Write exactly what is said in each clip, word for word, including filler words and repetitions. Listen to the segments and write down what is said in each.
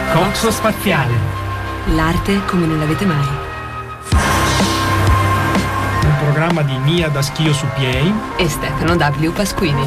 Coxo Spaziale. L'arte come non l'avete mai. Un programma di Mia da Schio su Piei e Stefano W. Pasquini.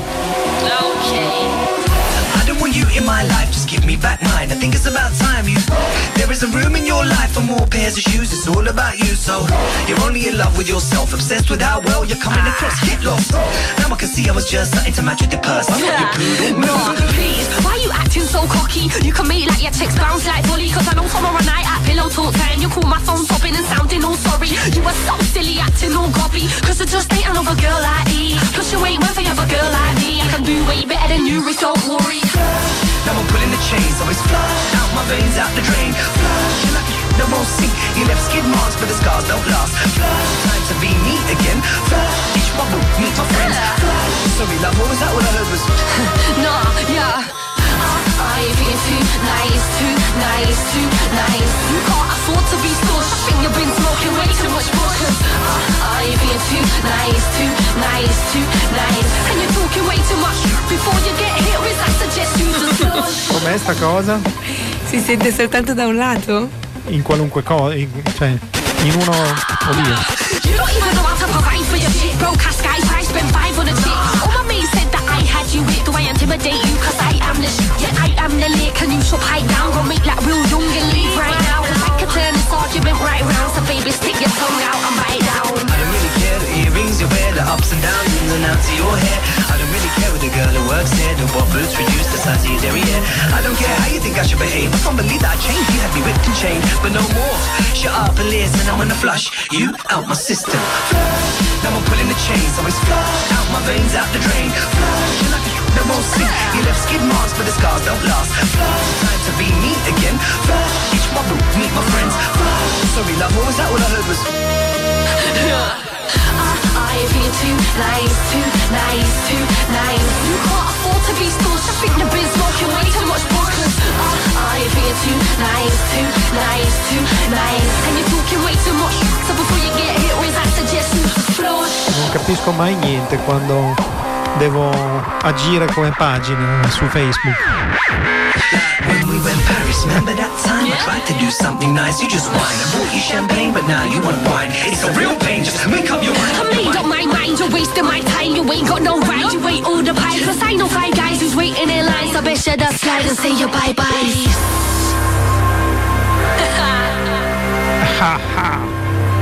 Okay. I don't want you in my life, just give me back mine. I think it's about time you. There isn't room in your life for more pairs of shoes. It's all about you, so you're only in love with yourself, obsessed with how well you're coming across. Get lost. Now I can see I was just starting to match with your purse. I'm not your poodle. No, please, why you acting so cocky? You can make like your chicks bounce like volley. Cause I know tomorrow night at pillow talk time you call my phone sobbing and sounding all sorry. You were so silly acting all gobby. Cause I just ain't another girl like me. Plus you ain't one for other girl like me. I can do way better than you, so worry. Now I'm pulling the chains, so it's flush out my veins, out the drain. Flush, you like you that won't sink. You left skid marks, but the scars don't last. Flush, time to be me again. Flush, each bubble, meet my friends. Flush, sorry love, what was that? All I heard was nah, yeah. I've been too nice, too nice, too nice. You can't afford to be scorched. I think you've been smoking way too much bush. I've been too nice, too nice, too nice. And you're talking way too much. Before you get hit with, I suggest you just flush. Com'è sta cosa? Si sente soltanto da un lato? In qualunque cosa, cioè in uno o via. You don't even know how to provide for your shit. Broke ass guys, I spent five on a chick. All my mates said that I had you with. Do I intimidate you? Cause I am the shit. Yeah, I am the lick. And you should pipe down. Go make like real young and leave right now. Cause I could turn this argument right round. So baby, stick your tongue out and bite down. I don't really care the earrings you wear, the ups and downs in and out to your hair. I don't really care with the girl who works here, the what boots reduce the size of your derriere. I don't care how you think I should behave. I can't believe that I changed. You had me whipped and chained, but no more. Shut up and listen, I'm gonna flush you out my system. Flush, now I'm pulling the chains, so it's flush out my veins, out the drain. Flush, you like that won't sink. You left skid marks, but the scars don't last. Flush, time to be me again. Flush, each bubble, meet my friends. Flush, sorry love, what was that? All I heard was I've been too nice, too nice, too nice. You can't afford to be scorched. I think you've been smoking way too much bush. I've been too nice, too nice, too nice. And you're talking way too much. So before you get hit with, I suggest you flush. Non capisco mai niente quando devo agire come pagina su Facebook. When we went Paris, remember that time? I tried to do something nice, you just whine. I bought you champagne, but now you want wine. It's a real pain, just make up your mind. I made up my mind, you're wasting my time. You ain't got no right, you ain't all the pies. Cause I know five guys who's waiting in line. So best shed that slide and say your bye-byes. Ha ha.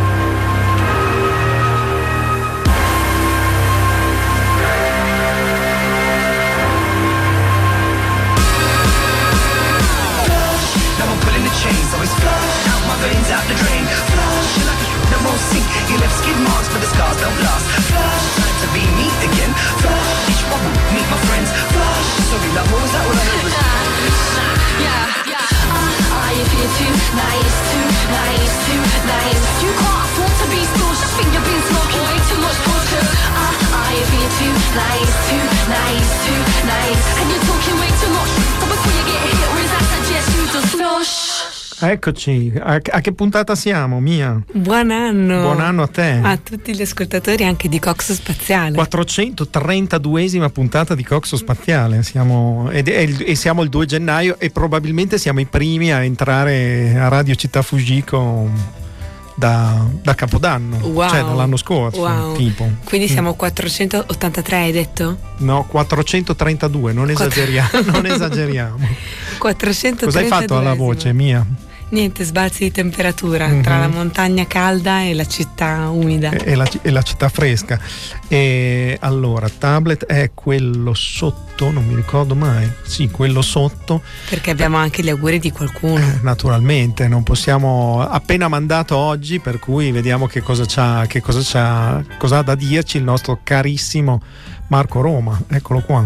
Chains, always flush out my veins, out the drain. Flush, you like that won't sink. You left skid marks, but the scars don't last. Flush, time to be me again. Flush, each bubble, meet my friends. Flush, sorry love, what was that? All I heard was yeah, yeah. Uh, I've been too nice, too nice, too nice. You can't afford to be scorched. I think you've been smoking way too much bush. Uh, I've been too nice, too nice, too nice. And you're talking way too much. So before you get hit with, I suggest you just flush. Eccoci, a, a che puntata siamo, Mia? Buon anno! Buon anno a te! A tutti gli ascoltatori anche di Coxo Spaziale. quattrocentotrentaduesima puntata di Coxo Spaziale, siamo, ed, e, e siamo il due gennaio e probabilmente siamo i primi a entrare a Radio Città Fujiko da, da Capodanno, wow. Cioè dall'anno scorso, wow. tipo. Quindi siamo quattrocentottantatré, hai detto? No, quattrocentotrentadue, non esageriamo, non esageriamo. quattrocentotrentadue. Cosa hai fatto alla voce, Mia? Niente, sbalzi di temperatura mm-hmm. tra la montagna calda e la città umida. E, e, la, e la città fresca. E allora, tablet è quello sotto, non mi ricordo mai. Sì, quello sotto. Perché abbiamo anche gli auguri di qualcuno. Eh, naturalmente, non possiamo. Appena mandato oggi, per cui vediamo che cosa c'ha, che cosa c'ha, cosa ha da dirci il nostro carissimo Marco Roma. Eccolo qua.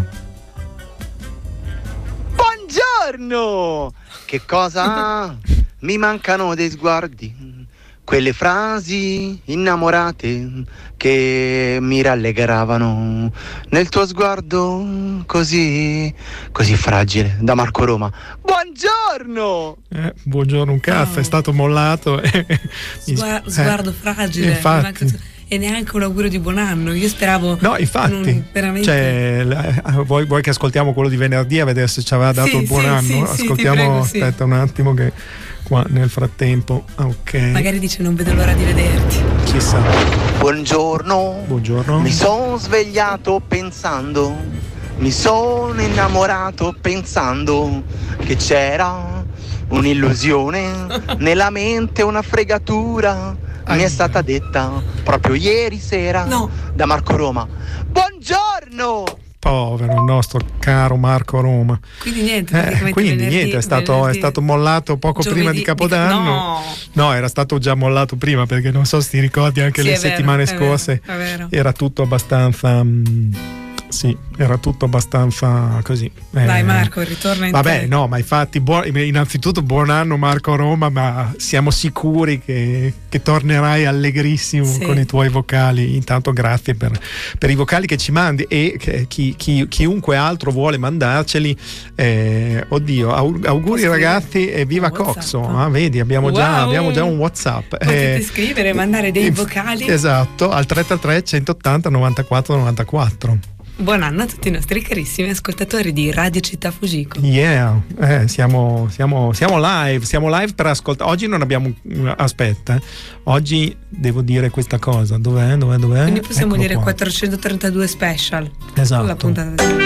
Buongiorno! Che cosa? Mi mancano dei sguardi, quelle frasi innamorate che mi rallegravano nel tuo sguardo così, così fragile. Da Marco Roma. Buongiorno! Eh, buongiorno un cazzo, oh. È stato mollato. Sguar- sguardo eh, fragile. Infatti. E neanche un augurio di buon anno. Io speravo. No, infatti. Non, veramente. Cioè, vuoi, vuoi che ascoltiamo quello di venerdì a vedere se ci aveva dato sì, il buon sì, anno? sì, Ascoltiamo, sì, prego, aspetta sì. un attimo che qua nel frattempo. Ok. Magari dice non vedo l'ora di vederti. Chissà. Buongiorno. Buongiorno. Mi sono svegliato pensando, mi sono innamorato pensando che c'era un'illusione nella mente, una fregatura. Mi è stata detta proprio ieri sera No. da Marco Roma. Buongiorno! Povero il nostro caro Marco Roma. Quindi niente, Eh, praticamente quindi venerdì, niente, è stato, venerdì, è stato mollato poco giovedì, prima di Capodanno. No, No, era stato già mollato prima, perché non so se ti ricordi anche Sì, le è vero, settimane è scorse vero, è vero. era tutto abbastanza mh, sì, era tutto abbastanza così. Eh, Vai Marco, ritorna in Vabbè, te. no, ma infatti buon- innanzitutto buon anno Marco Roma, ma siamo sicuri che, che tornerai allegrissimo Sì. con i tuoi vocali. Intanto grazie per, per i vocali che ci mandi, e che chi, chi- chiunque altro vuole mandarceli, eh, oddio, au- auguri Può ragazzi e viva un WhatsApp. Coxo. Ah, vedi, abbiamo, già, Wow. abbiamo già un WhatsApp. Potete Eh, scrivere, mandare dei inf- vocali. Esatto, al tre tre tre centottanta novantaquattro novantaquattro. Buon anno a tutti i nostri carissimi ascoltatori di Radio Città Fujiko. Yeah, eh, siamo, siamo, siamo live, siamo live per ascoltare. Oggi non abbiamo. Aspetta, eh. Oggi devo dire questa cosa. Dov'è? Dov'è? Dov'è? Quindi possiamo Eccolo dire qua. quattrocentotrentadue special. Esatto. La puntata di...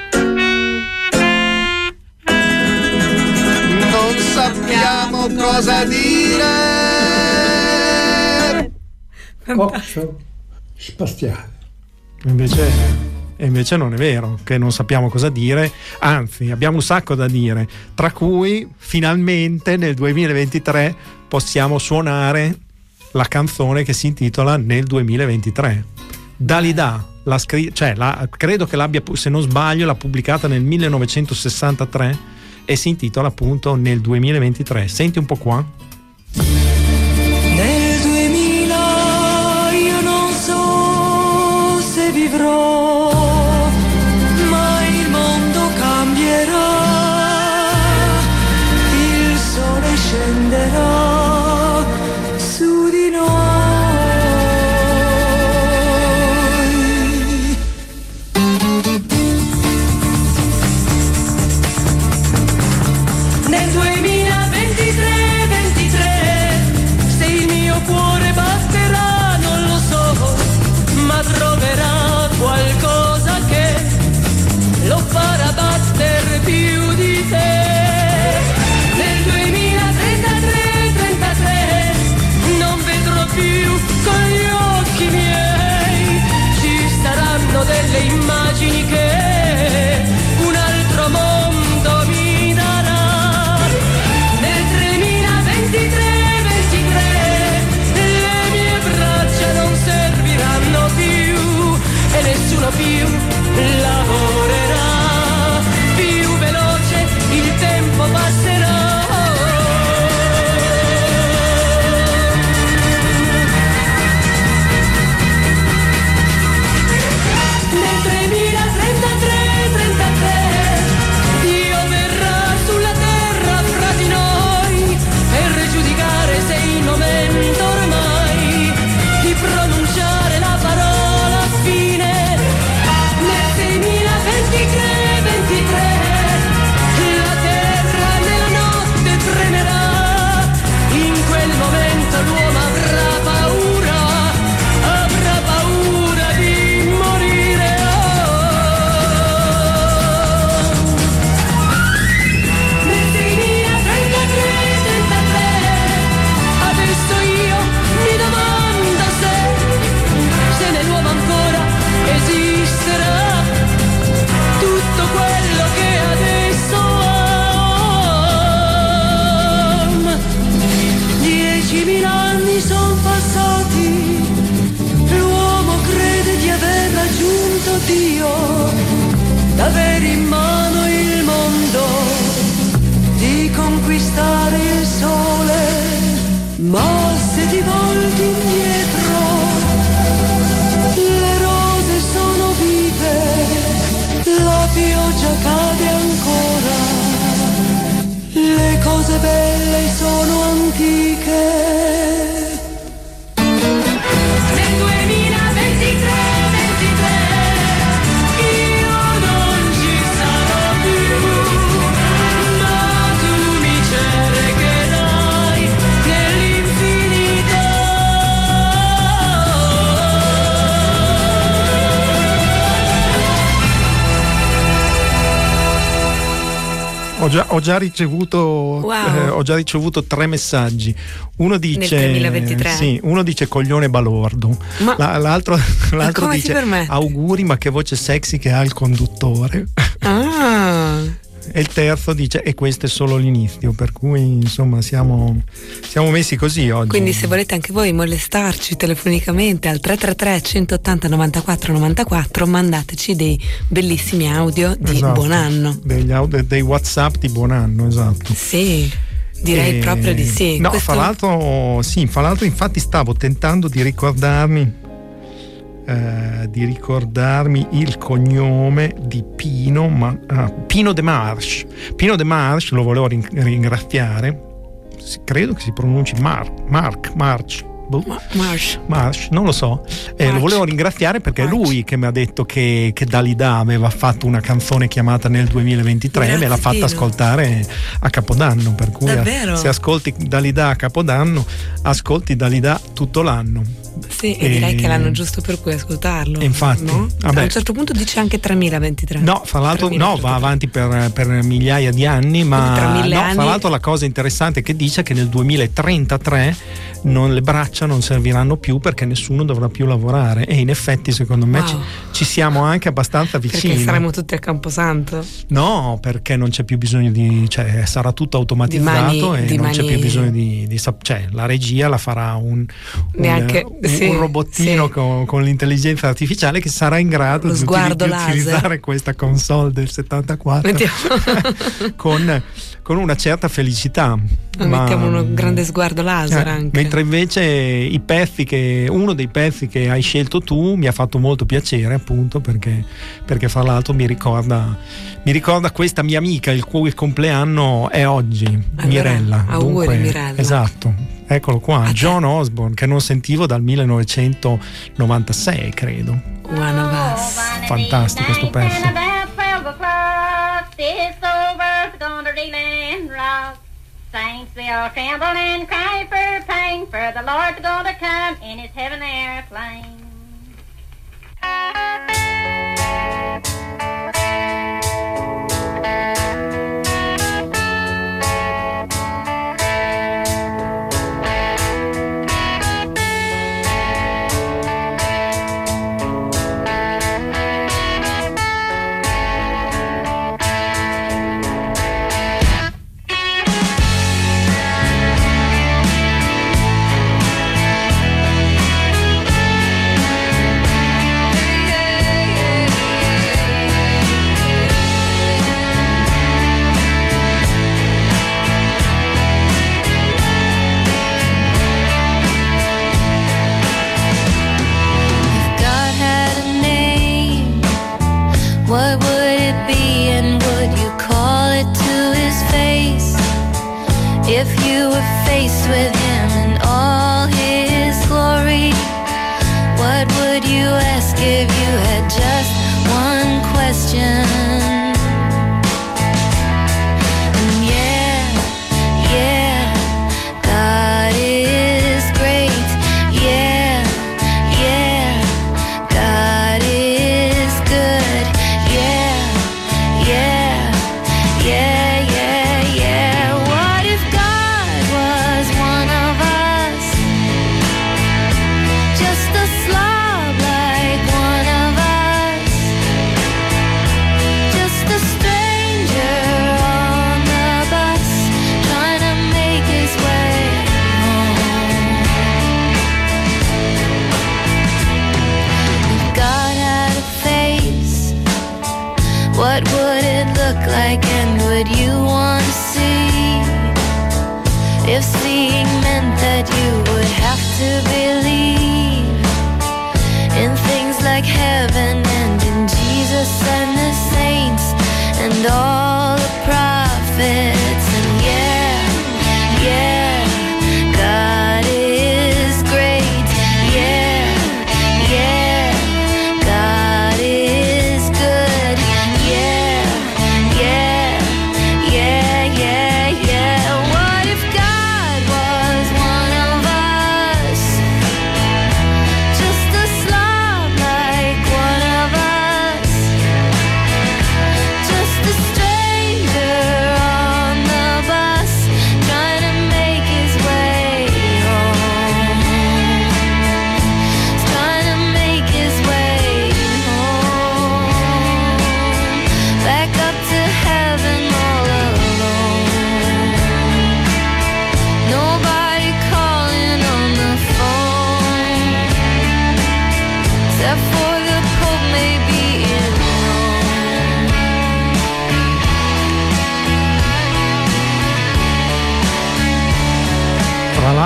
Non sappiamo cosa dire. Coxo spaziale. Invece, e invece non è vero che non sappiamo cosa dire, anzi abbiamo un sacco da dire, tra cui finalmente nel duemilaventitré possiamo suonare la canzone che si intitola Nel duemilaventitré. Dalida, la scri- cioè, la, credo che l'abbia, se non sbaglio, l'ha pubblicata nel millenovecentosessantatré e si intitola appunto Nel duemilaventitré. Senti un po' qua. Nel duemila io non so se vivrò, ma il mondo cambierà, il sole scenderà su di noi. Nel duemilaventitré ventitré, se il mio cuore batterà non lo so, ma troverà qualcosa che lo farà batter più di te. Nel duemilatrentatré trentatré non vedrò più con gli occhi miei, ci saranno delle immagini che un altro mondo mi darà. Nel tremilaventitré ventitré le mie braccia non serviranno più e nessuno più lavorerà, più veloce il tempo passerà. Nel tremilatrentatré trentatré Dio verrà sulla terra fra di noi per giudicare se è il momento ormai di pronunciare la parola fine. Nel seimilaventitré ventitré la terra nella notte tremerà, in quel momento l'uomo avrà paura, avrà paura di morire. Nel seimilatrentatré trentatré adesso io mi domando se, se nell'uomo ancora esisterà tutto quello che adesso am. Diecimila anni son passati, l'uomo crede di aver raggiunto Dio, d'avere in mano il mondo, di conquistare il sole, ma se ti volti indietro le rose sono vive, la pioggia cade ancora, le cose belle sono antiche. Nel duemila Ho già, ho già ricevuto Wow. eh, ho già ricevuto tre messaggi. Uno dice Nel duemilaventitré? sì, uno dice coglione balordo. Ma- La- l'altro l'altro come ti dice permetti? auguri, ma che voce sexy che ha il conduttore. Ah, E il terzo dice e questo è solo l'inizio, per cui insomma siamo, siamo messi così oggi. quindi se volete anche voi molestarci telefonicamente al tre tre tre centottanta novantaquattro novantaquattro, mandateci dei bellissimi audio di Esatto. buon anno. Degli audio, dei WhatsApp di buon anno, esatto. Sì, direi E- proprio di sì. No, Questo- fra l'altro, sì, fra l'altro infatti stavo tentando di ricordarmi eh, di ricordarmi il cognome di Pino, ma, ah, Pino de Marche. Pino de Marche lo volevo rin- ringraziare. Si- credo che si pronunci Mark, Mark, March. Boh. Ma- Marsh. Marsh, non lo so, eh, lo March. volevo ringraziare perché è March. lui che mi ha detto che, che Dalida aveva fatto una canzone chiamata nel duemilaventitré e me l'ha Grazie, fatta Pino. ascoltare a Capodanno, per cui Davvero? se ascolti Dalida a Capodanno ascolti Dalida tutto l'anno. Sì, e E- direi che è l'anno giusto per cui ascoltarlo. E infatti, no? vabbè. A un certo punto dice anche tremilaventitré. No, fra l'altro no, tremilaventitré. va avanti per, per migliaia di anni, ma Tra mille no, anni. fra l'altro la cosa interessante è che dice che nel duemilatrentatré non, le braccia non serviranno più perché nessuno dovrà più lavorare, e in effetti secondo me Wow. ci, ci siamo anche abbastanza vicini. Perché saremo tutti a Camposanto. No, perché non c'è più bisogno di, cioè sarà tutto automatizzato Di mani- e di non c'è mani- più bisogno di, di sap- cioè la regia la farà un, un, Neanche- un- sì, un robottino sì. con, con l'intelligenza artificiale che sarà in grado Lo di, utili- sguardo di laser. utilizzare questa console del settantaquattro Mettiamo, con, con una certa felicità. Ma- mettiamo uno grande sguardo laser eh, anche. mentre invece i pezzi che uno dei pezzi che hai scelto tu mi ha fatto molto piacere, appunto perché, perché fra l'altro mi ricorda mi ricorda questa mia amica il cui compleanno è oggi, Allora, Mirella. auguri, Dunque, Mirella. esatto, eccolo qua, A te. John Osborne, che non sentivo dal millenovecentonovantasei credo. One of Us. Fantastico questo pezzo. Saints will tremble and cry for pain, for the Lord's gonna come in his heaven airplane. What would it be, and would you call it to his face? If you were faced with him in all his glory, what would you ask if you had just one question? And yeah, yeah, God is great. Yeah, yeah, God is good. Yeah, yeah, yeah, yeah, yeah. What if God was one of us? Just a slob like one of us. Just a stranger on the bus, trying to make his way home. If God had a face, what would it look like, and would you want to see? If seeing meant that you would have to believe in things like heaven and in Jesus and the saints and all the prophets. And yeah, yeah, God is great. Yeah, yeah, God is good. Yeah, yeah, yeah, yeah, yeah. What if God was one of us? Just a slob like one of us.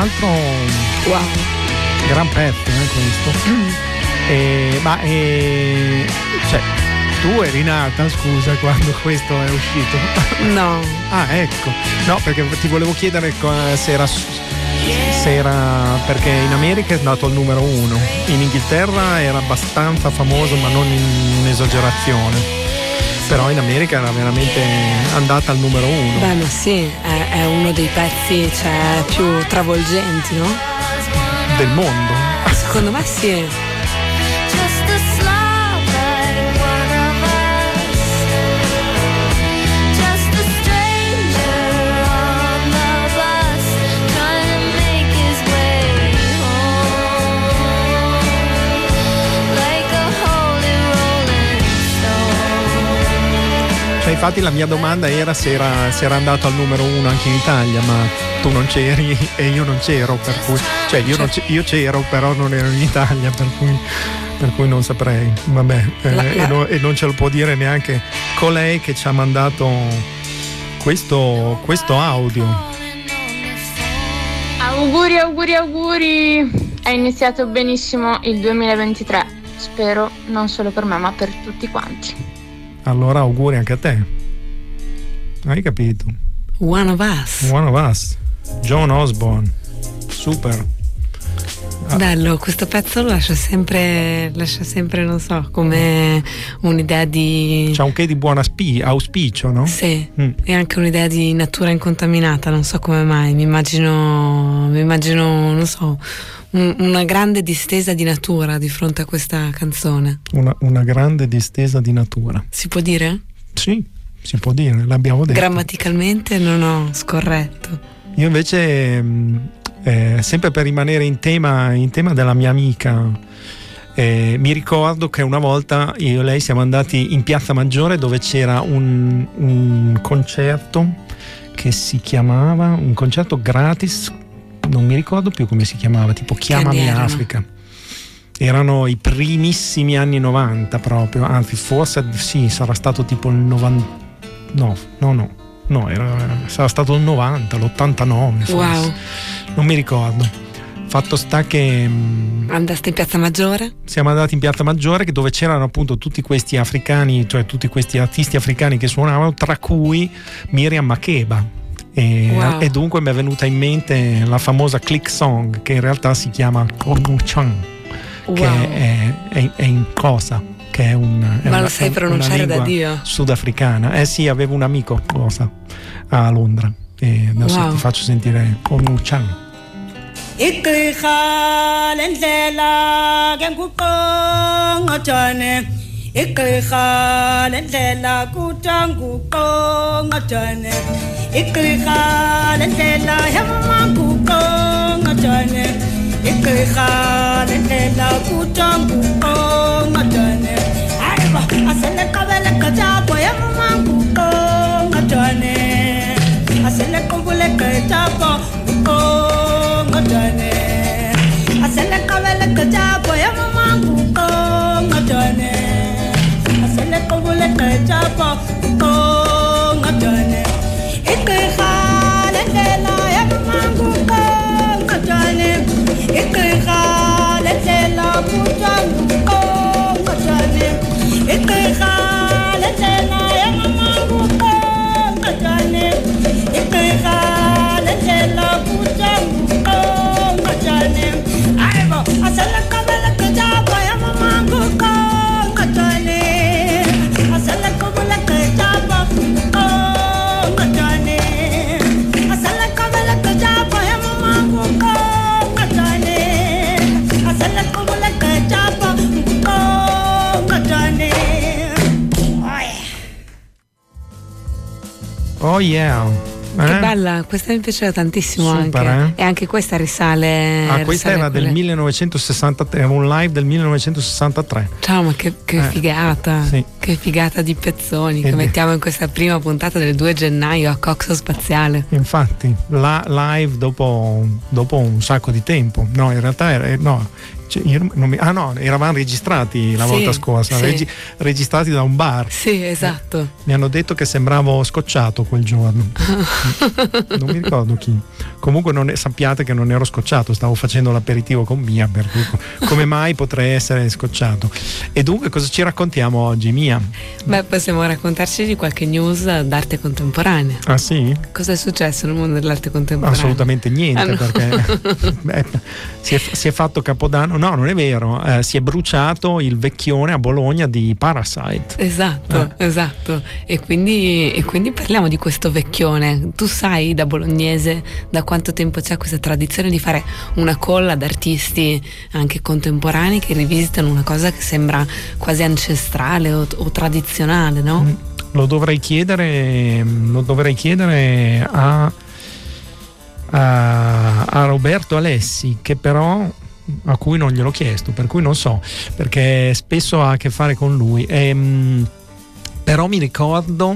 l'altro wow, gran pezzo eh, questo. E, ma e, cioè, tu eri nata, scusa, quando questo è uscito? no. Ah, ecco. No, perché ti volevo chiedere se era, se era perché in America è andato al numero uno, in Inghilterra era abbastanza famoso, ma non in un'esagerazione. Però in America era veramente andata al numero uno. Beh, ma sì, è, è uno dei pezzi, cioè, più travolgenti, no? Del mondo. Secondo me sì. Infatti la mia domanda era se, era se era andato al numero uno anche in Italia, ma tu non c'eri e io non c'ero, per cui cioè io, non c- io c'ero però non ero in Italia, per cui, per cui non saprei. Vabbè, eh, la, la... E, no, e non ce lo può dire neanche colei che ci ha mandato questo, questo audio. Auguri, auguri, auguri! È iniziato benissimo il duemilaventitré, spero non solo per me ma per tutti quanti. Allora auguri anche a te. Hai capito? One of Us. One of Us. John Osborne. Super. Bello, questo pezzo lo lascia sempre, lascia sempre, non so, come un'idea di... C'ha un che di buon aspi- auspicio, no? Sì, mm. E anche un'idea di natura incontaminata, non so come mai, mi immagino, mi immagino, non so, un, una grande distesa di natura di fronte a questa canzone. Una, una grande distesa di natura. Si può dire? Sì, si può dire, l'abbiamo detto. Grammaticalmente non ho scorretto. Io invece... Eh, sempre per rimanere in tema, in tema della mia amica, eh, mi ricordo che una volta io e lei siamo andati in Piazza Maggiore dove c'era un, un concerto che si chiamava, un concerto gratis, non mi ricordo più come si chiamava, tipo Chiamami Africa. Erano i primissimi anni novanta proprio, anzi forse sì, sarà stato tipo il novanta, no, no, no, no, era, sarà stato il novanta, l'ottantanove forse. Wow. Non mi ricordo. Fatto sta che andaste in Piazza Maggiore? Siamo andati in Piazza Maggiore, dove c'erano appunto tutti questi africani, cioè tutti questi artisti africani che suonavano, tra cui Miriam Makeba. E, wow. e dunque mi è venuta in mente la famosa click song, che in realtà si chiama Onuchan, wow. che è, è, è in Xhosa, che è un è ma una, lo sai pronunciare da Dio? Sudafricana. Eh sì, avevo un amico Xhosa a Londra e adesso wow. ti faccio sentire Onuchan. Ikriha lendlela kenguqongqojane Ikriha lendlela kutanguqongqojane Ikriha lendlela yamanguqongqojane Ikriha lendlela kutanguqongqojane Aywa asele qabele qajabo yamanguqongqojane Asele qubule qajabo Ngojane asele kabele kajabo ya mamangu ko ngojane asele kobule kajabo ko ngojane ikkhale lela ya mamangu ko ngojane ikkhale lela kutangu ko ngojane ikkhale lela ya mamangu ko ngojane ikkhale lela kutangu asala kabala kajaba ya mamangu ko ngajane asala kabala kajaba ko ngajane asala kabala kajaba ya mamangu ko ngajane asala kabala kajaba ko ngajane oh yeah. Che eh? bella, questa mi piaceva tantissimo. Super, anche. Eh? E anche questa risale. Ah, questa risale era del millenovecentosessantatré, era un live del millenovecentosessantatré. Ciao, ma che, che eh, figata, sì. Che figata di pezzoni e che di... mettiamo in questa prima puntata del due gennaio a Coxo Spaziale. Infatti, la live dopo, dopo un sacco di tempo. No, in realtà era, no, Cioè, io non mi, ah no, eravamo registrati la Sì, volta scorsa, sì. regi- registrati da un bar. Sì, esatto. Mi hanno detto che sembravo scocciato quel giorno. Non mi ricordo chi. Comunque non è, sappiate che non ero scocciato, stavo facendo l'aperitivo con Mia, per cui come mai potrei essere scocciato? E dunque cosa ci raccontiamo oggi, Mia? Beh, possiamo raccontarci di qualche news d'arte contemporanea. Ah sì? Cosa è successo nel mondo dell'arte contemporanea? Assolutamente niente, Ah, no. perché beh, si, è, si è fatto Capodanno. No, non è vero, eh, si è bruciato il vecchione a Bologna di Parasite. Esatto, Eh. esatto. E quindi, e quindi parliamo di questo vecchione. Tu sai da bolognese da quanto tempo c'è questa tradizione di fare una call ad artisti anche contemporanei che rivisitano una cosa che sembra quasi ancestrale o, o tradizionale, no? Mm, Lo dovrei chiedere, lo dovrei chiedere a, a, a Roberto Alessi, che però a cui non gliel'ho chiesto, per cui non so, perché spesso ha a che fare con lui. Ehm, però mi ricordo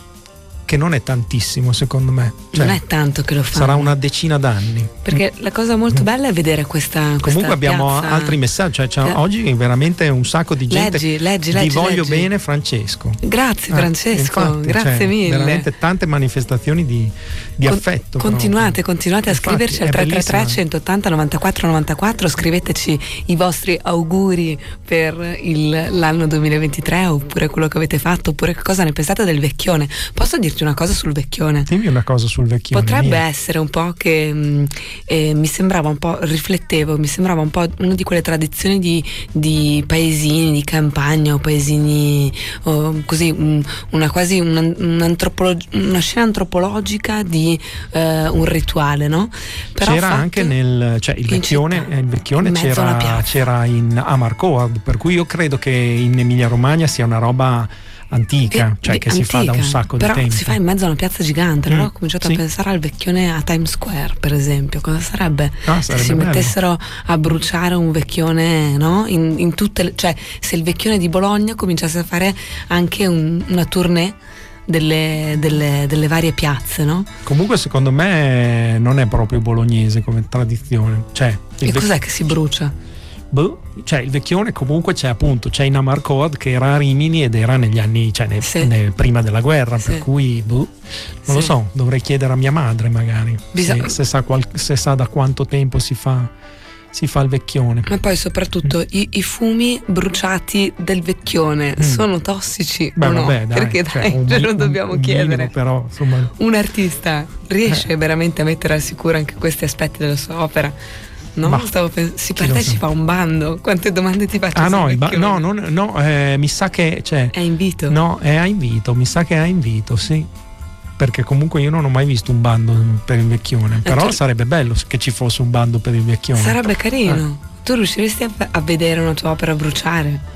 che non è tantissimo, secondo me. Cioè, non è tanto che lo fa. sarà una decina d'anni. Perché la cosa molto bella è vedere questa, questa Comunque abbiamo piazza. altri messaggi, cioè, c'è Eh. oggi veramente un sacco di gente. Leggi, leggi, Ti leggi, voglio leggi. bene, Francesco. Grazie Ah, Francesco, infatti, grazie cioè, mille. veramente tante manifestazioni di, di Con- affetto. Continuate, continuate a Infatti, scriverci al è tre tre tre bellissima. centottanta novantaquattro novantaquattro, scriveteci i vostri auguri per il, l'anno duemilaventitré, oppure quello che avete fatto, oppure che cosa ne pensate del vecchione. Posso dirti una cosa sul vecchione? Dimmi una cosa sul vecchione. Potrebbe Mia. essere un po' che mh, eh, mi sembrava un po', riflettevo, mi sembrava un po' una di quelle tradizioni di, di paesini, di campagna o paesini o così, un- una quasi una, un'antropolo- una scena antropologica di eh, un rituale, no? Però C'era fatto anche nel, cioè il in vecchione, città, eh, il vecchione in mezzo alla c'era, piazza. c'era in Amarcord, per cui io credo che in Emilia Romagna sia una roba antica, Eh, cioè di- che si fa da un antica, sacco però di tempo. si fa in mezzo a una piazza gigante. Allora Mm, ho cominciato sì. a pensare al vecchione a Times Square, per esempio. Cosa sarebbe, Ah, se sarebbe si bello. mettessero a bruciare un vecchione, no? In, in tutte le, cioè se il vecchione di Bologna cominciasse a fare anche un- una tournée delle, delle- delle varie piazze, no? Comunque secondo me non è proprio bolognese come tradizione. Cioè, il E vec- cos'è che si brucia? Boh, cioè il vecchione comunque c'è appunto, c'è in Amarcord che era a Rimini ed era negli anni, cioè nel- Sì. nel- prima della guerra, Sì. per cui boh, non Sì. lo so, dovrei chiedere a mia madre magari Bisogna- se, se sa qual- se sa da quanto tempo si fa, si fa il vecchione. Ma poi soprattutto i, i fumi bruciati del vecchione Mm. sono tossici Beh, o no? vabbè, dai, Perché cioè, dai, un ce mi- lo un- dobbiamo un chiedere. minimo, però insomma, Un artista riesce Eh. veramente a mettere al sicuro anche questi aspetti della sua opera? No, Ma stavo pens- si chi lo partecipa a un bando. Quante domande ti faccio? ah sul no, il ba- vecchione? no, non- no, eh, mi sa che cioè, È invito. no, è a invito, mi sa che è a invito, sì. Perché comunque io non ho mai visto un bando per il vecchione, però tu- sarebbe bello che ci fosse un bando per il vecchione. Sarebbe carino. Tu riusciresti a, a vedere una tua opera bruciare?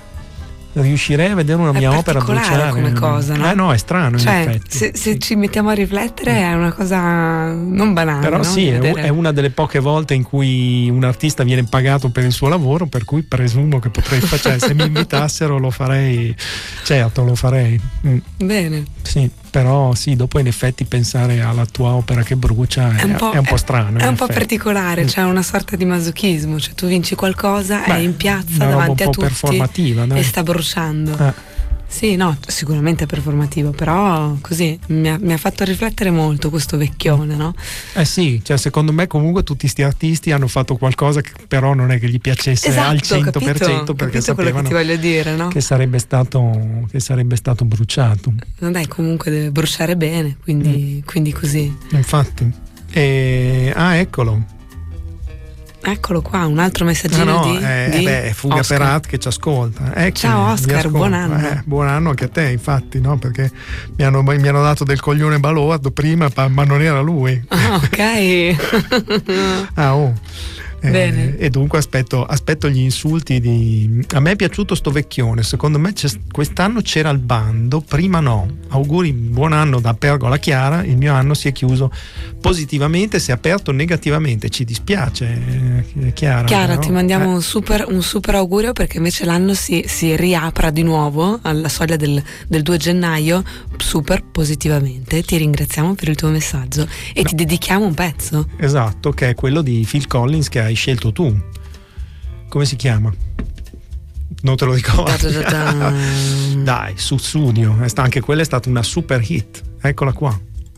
Riuscirei a vedere una È mia opera particolare bruciare come cosa, no? Eh no, è strano in Cioè, effetti. se, se ci mettiamo a riflettere è una cosa non banale. Però no? sì, Di è, u- vedere- è una delle poche volte in cui un artista viene pagato per il suo lavoro, per cui presumo che potrei fare, se mi invitassero lo farei, certo lo farei. Mm, Bene. sì, però sì, dopo in effetti pensare alla tua opera che brucia è, È un po', è un po' strano. È in un po' effetti. particolare, Mm. c'è una sorta di masochismo, cioè tu vinci qualcosa, Beh, è in piazza una roba davanti un a po' tutti performativa, dai. e sta bruciando. Eh. Sì, no, sicuramente è performativo, però così mi ha, mi ha fatto riflettere molto questo vecchione, no? Eh sì, cioè secondo me comunque tutti sti artisti hanno fatto qualcosa che però non è che gli piacesse Esatto, al cento per cento, capito, perché capito quello che sapevano ti voglio dire, no? che sarebbe stato che sarebbe stato bruciato. No, dai, comunque deve bruciare bene, quindi, Mm. quindi così. Infatti. E, ah, eccolo. Eccolo qua, un altro messaggino Ah, no, di, eh, di beh, Fuga Oscar. Perat che ci ascolta. Ecco, Ciao, vi Oscar, ascolta. buon anno. Eh, buon anno anche a te, infatti, no? Perché mi hanno, mi hanno dato del coglione balordo prima, pa- ma non era lui. Ah, ok. Ah, oh. Eh, Bene. e dunque aspetto, aspetto gli insulti di... A me è piaciuto sto vecchione, secondo me c'è- quest'anno c'era il bando, prima no. Auguri, buon anno da Pergola Chiara, il mio anno si è chiuso positivamente, si è aperto negativamente, ci dispiace eh, Chiara. Chiara, però, ti mandiamo eh, un, super, un super augurio perché invece l'anno si, si riapra di nuovo alla soglia del, del due gennaio super positivamente. Ti ringraziamo per il tuo messaggio e No. ti dedichiamo un pezzo. Esatto, che è quello di Phil Collins che hai scelto tu. come si chiama? Non te lo ricordo. Dai, Sussudio, anche quella è stata una super hit. Eccola qua.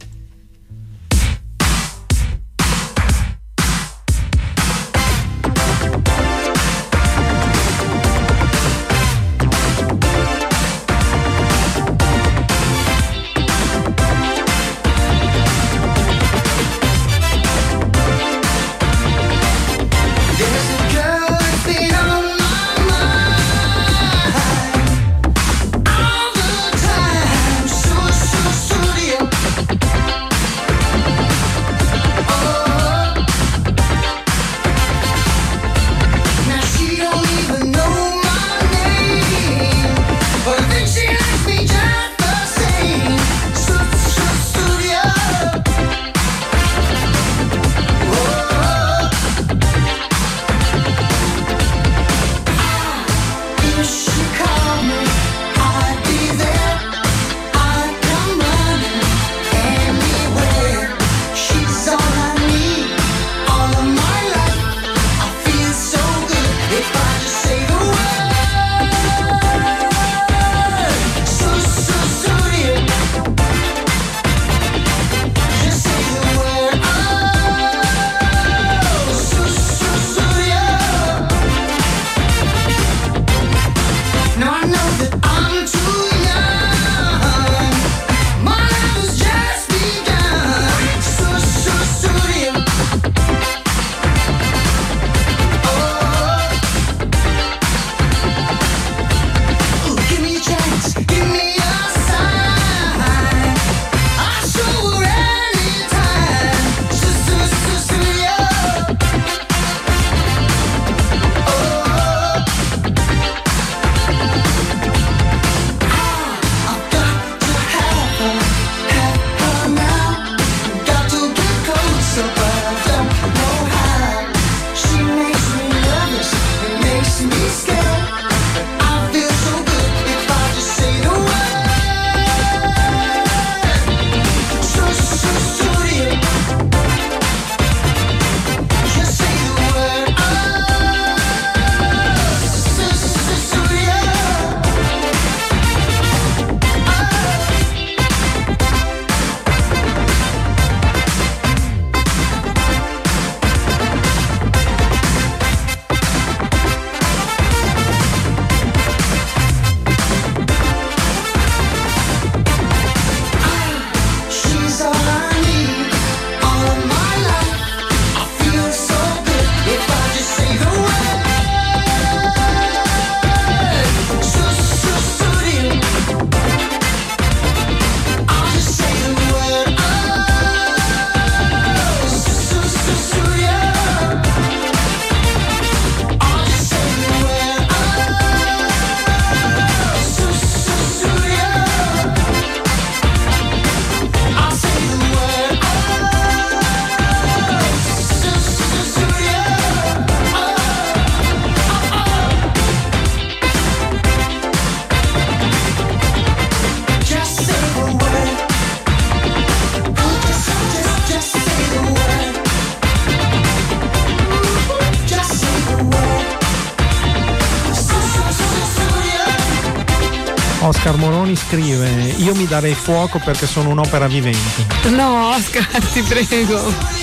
Oscar Moroni scrive: io mi darei fuoco perché sono un'opera vivente. No, Oscar, ti prego.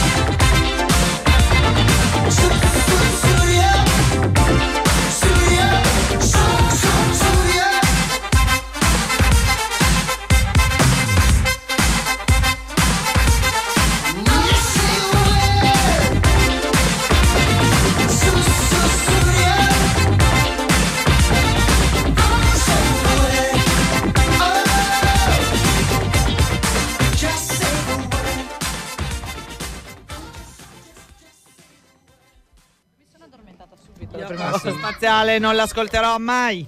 Spaziale non l'ascolterò mai.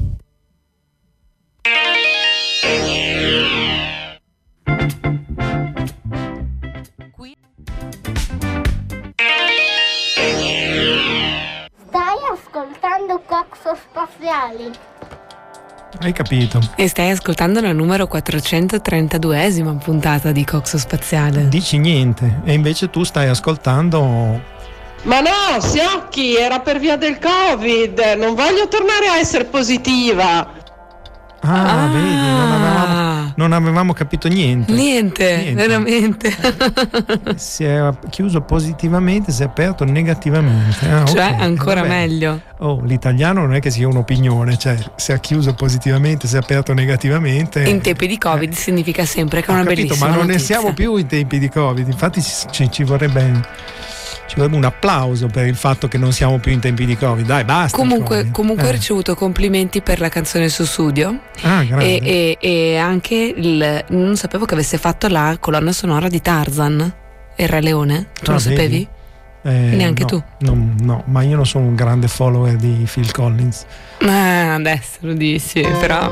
Stai ascoltando Coxo Spaziali. Hai capito? E stai ascoltando la numero quattrocentotrentaduesima puntata di Coxo Spaziale. Dici niente, e invece tu stai ascoltando Ma no, Siocchi, era per via del Covid, non voglio tornare a essere positiva. Ah, ah, vedi, non avevamo, non avevamo capito niente. Niente, niente. Veramente. Si è chiuso positivamente, si è aperto negativamente. Ah, cioè, okay. ancora eh, meglio. Oh, l'italiano non è che sia un'opinione, cioè si è chiuso positivamente, si è aperto negativamente. In tempi di Covid eh. significa sempre che è una capito, bellissima ma non notizia. ne siamo più in tempi di Covid, infatti ci, ci vorrebbe... Ci vorrebbe un applauso per il fatto che non siamo più in tempi di Covid. Dai, basta. Comunque, comunque eh. ho ricevuto complimenti per la canzone su Studio. Ah, grazie. E, e, e anche il, non sapevo che avesse fatto la colonna sonora di Tarzan e il Re Leone. Tu ah, lo sapevi? Eh, Neanche no, tu? No, no, ma io non sono un grande follower di Phil Collins. Ah, adesso lo dici, però.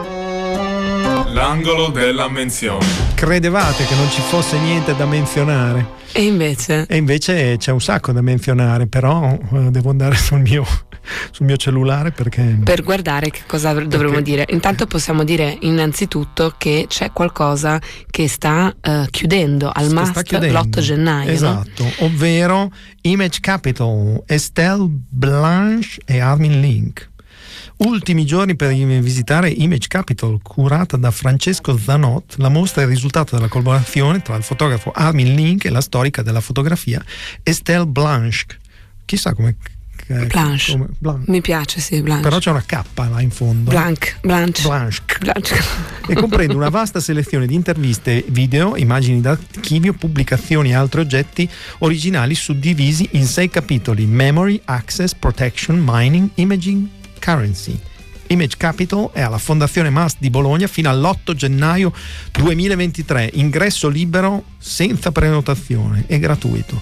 L'angolo della menzione. Credevate che non ci fosse niente da menzionare? E invece? E invece c'è un sacco da menzionare, però eh, devo andare sul mio, sul mio cellulare perché... Per guardare che cosa dovremmo perché... dire. Intanto possiamo dire innanzitutto che c'è qualcosa che sta uh, chiudendo al Must l'otto gennaio. Esatto, no? Ovvero Image Capital, Estelle Blanche e Armin Link. Ultimi giorni per visitare Image Capital, curata da Francesco Zanot. La mostra è il risultato della collaborazione tra il fotografo Armin Link e la storica della fotografia Estelle Blanche. Chissà come... Blanche. come Blanche. Mi piace, sì, Blanche. Però c'è una K là in fondo. Blanche. Blanche. Blanche. Blanche. E comprende una vasta selezione di interviste, video, immagini d'archivio, pubblicazioni e altri oggetti originali suddivisi in sei capitoli: Memory, Access, Protection, Mining, Imaging, Currency. Image Capital è alla Fondazione Must di Bologna fino all'otto gennaio duemilaventitré. Ingresso libero, senza prenotazione, è gratuito.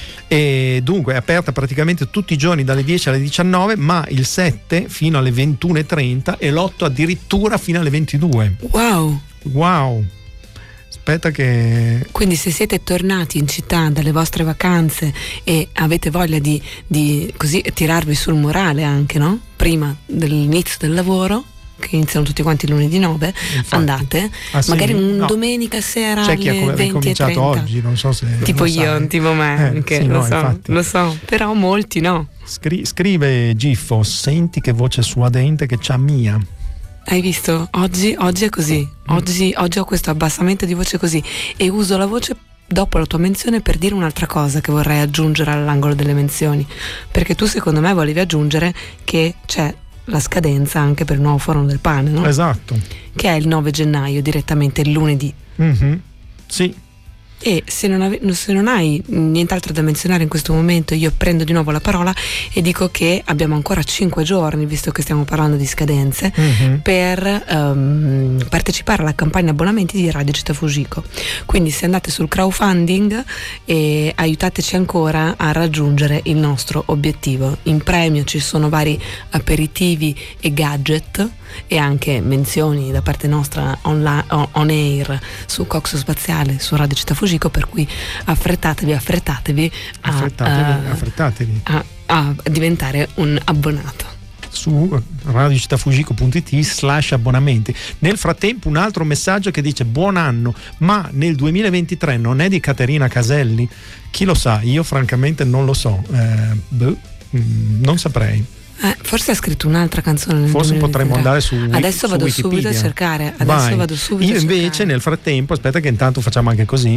E dunque è aperta praticamente tutti i giorni dalle dieci alle diciannove, ma il sette fino alle ventuno e trenta e l'otto addirittura fino alle ventidue. Wow! Wow! Aspetta che... Quindi se siete tornati in città dalle vostre vacanze e avete voglia di, di così tirarvi sul morale anche, no? Prima dell'inizio del lavoro, che iniziano tutti quanti lunedì nove, infatti, andate ah, sì? magari un no. domenica sera c'è chi alle ha venti e trenta oggi, non so se tipo io, sai. tipo me eh, anche, sì, lo, no, so, infatti. lo so, però molti no. Scri- scrive Giffo, senti che voce suadente che c'ha mia. Hai visto? Oggi, oggi è così. Oggi, oggi ho questo abbassamento di voce così e uso la voce dopo la tua menzione per dire un'altra cosa che vorrei aggiungere all'angolo delle menzioni, perché tu secondo me volevi aggiungere che c'è la scadenza anche per il nuovo forno del pane, no? Esatto. Che è il nove gennaio, direttamente il lunedì. Mm-hmm. Sì. E se non, ave- se non hai nient'altro da menzionare in questo momento, io prendo di nuovo la parola e dico che abbiamo ancora cinque giorni, visto che stiamo parlando di scadenze, mm-hmm. per um, partecipare alla campagna abbonamenti di Radio Città Fujiko. Quindi se andate sul crowdfunding e aiutateci ancora a raggiungere il nostro obiettivo. In premio ci sono vari aperitivi e gadget e anche menzioni da parte nostra online, on air su Coxo Spaziale, su Radio Città Fujiko, per cui affrettatevi, affrettatevi a, affrettatevi, uh, affrettatevi. A, a diventare un abbonato su radiocittafujiko.it slash abbonamenti. Nel frattempo un altro messaggio che dice: buon anno, ma nel duemilaventitré non è di Caterina Caselli? Chi lo sa? Io francamente non lo so, eh, beh, non saprei. Eh, forse ha scritto un'altra canzone nel forse duemilaventitré. Potremmo andare su adesso su vado Wikipedia. subito a cercare adesso Vai. vado subito io a invece cercare. Nel frattempo aspetta che intanto facciamo anche così,